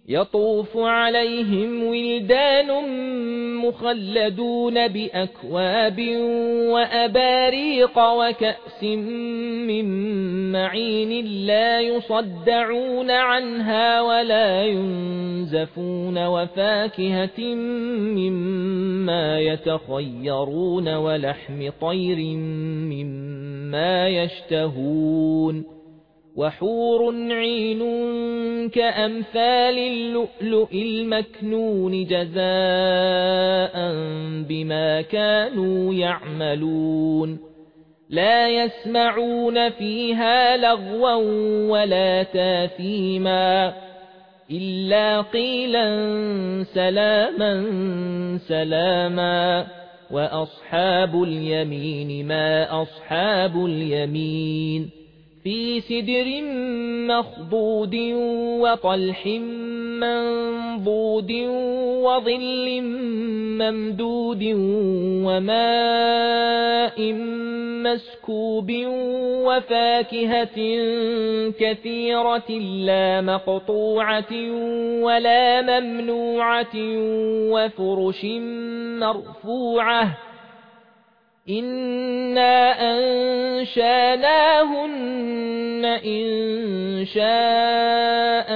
يطوف عليهم ولدان مخلدون بأكواب وأباريق وكأس من معين لا يصدعون عنها ولا ينزفون وفاكهة مما يتخيرون ولحم طير مما يشتهون وحور عين كأمثال اللؤلؤ المكنون جزاء بما كانوا يعملون لا يسمعون فيها لغوا ولا تاثيما إلا قيلا سلاما سلاما وأصحاب اليمين ما أصحاب اليمين في سدر مخضود وطلح منضود وظل ممدود وماء مسكوب وفاكهة كثيرة لا مقطوعة ولا ممنوعة وفرش مرفوعة إنا أنشاناهن إن شاء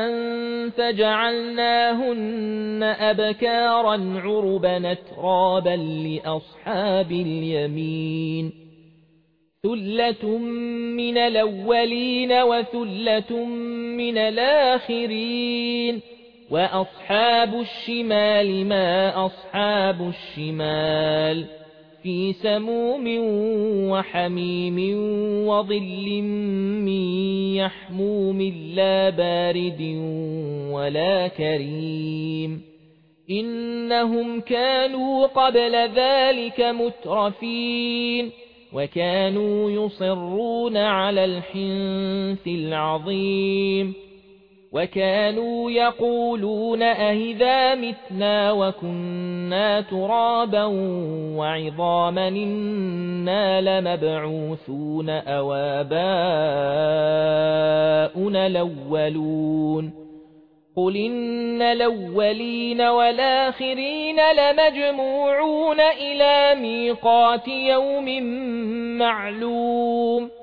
فجعلناهن أبكارا عربا أترابا لأصحاب اليمين ثلة من الأولين وثلة من الآخرين وأصحاب الشمال ما أصحاب الشمال في سموم وحميم وظل من يحموم لا بارد ولا كريم إنهم كانوا قبل ذلك مترفين وكانوا يصرون على الحنث العظيم وكانوا يقولون أهذا متنا وكنا ترابا وعظاما إنا لمبعوثون أو آباؤنا الأولون قل إن الأولين والآخرين لمجموعون إلى ميقات يوم معلوم